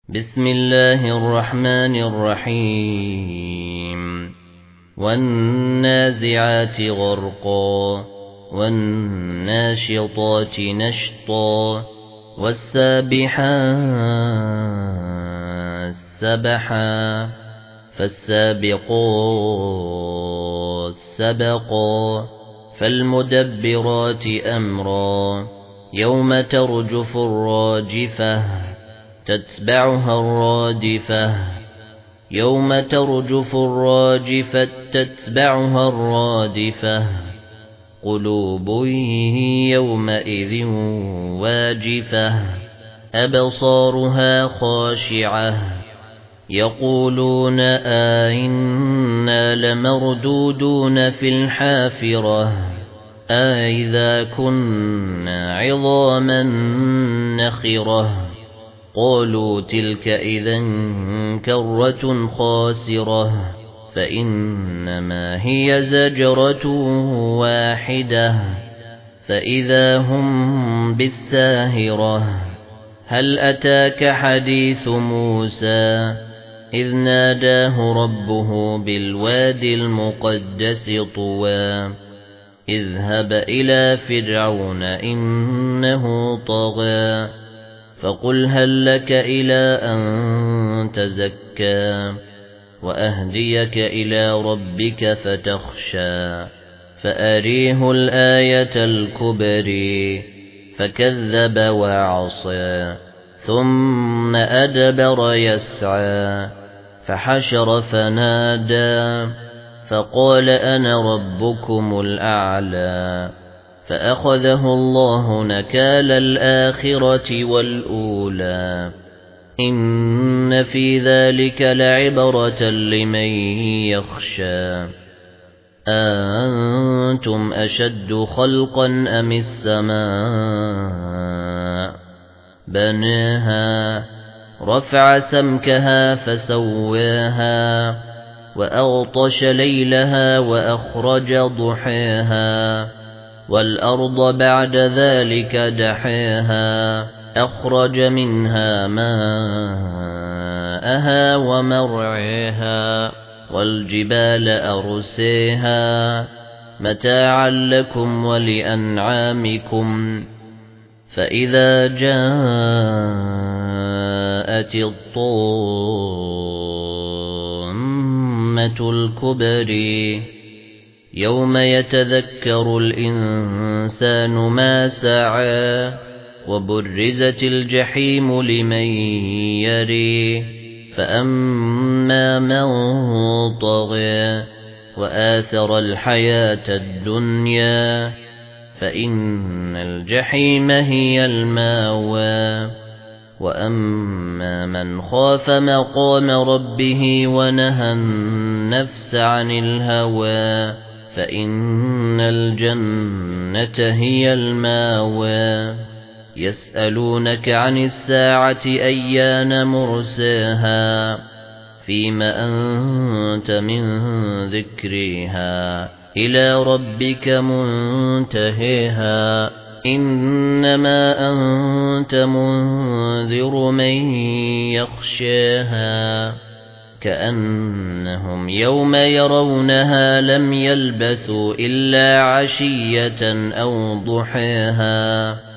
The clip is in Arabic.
بسم الله الرحمن الرحيم والنازعات غرقا والناشطات نشطا والسابحات سبحا فالسابقات سبقا فالمدبرات أمرا يوم ترجف الراجفة تتبعها الرادفة يوم ترجف الراجفة تتبعها الرادفة قلوب يومئذ واجفة أبصارها خاشعة يقولون أئنا لمردودون في الحافرة أئذا كنا عظاما نخرة قالوا تلك إذا كرة خاسرة فإنما هي زجرة واحدة فإذا هم بالساهرة هل أتاك حديث موسى إذ ناداه ربه بالوادي المقدس طوى اذهب إلى فرعون إنه طغى فقل هل لك إلى أن تزكى وأهديك إلى ربك فتخشى فأريه الآية الكبرى فكذب وعصى ثم أدبر يسعى فحشر فنادى فقال أنا ربكم الأعلى فأخذه الله نكال الآخرة والأولى إن في ذلك لعبرة لمن يخشى أأنتم أشد خلقا أم السماء بناها رفع سمكها فسواها وأغطش ليلها وأخرج ضحاها والأرض بعد ذلك دحاها أخرج منها ماءها ومرعاها والجبال أرساها متاعا لكم ولأنعامكم فإذا جاءت الطامة الكبرى يوم يتذكر الإنسان ما سعى وبرزت الجحيم لمن يري فأما من طغى وآثر الحياة الدنيا فإن الجحيم هي المأوى وأما من خاف مقام ربه ونهى النفس عن الهوى فإن الجنة هي المأوى يسألونك عن الساعة أيان مرساها فيما أنت من ذكرها إلى ربك منتهيها إنما أنت منذر من يخشاها كأنهم يوم يرونها لم يلبثوا إلا عشية أو ضحاها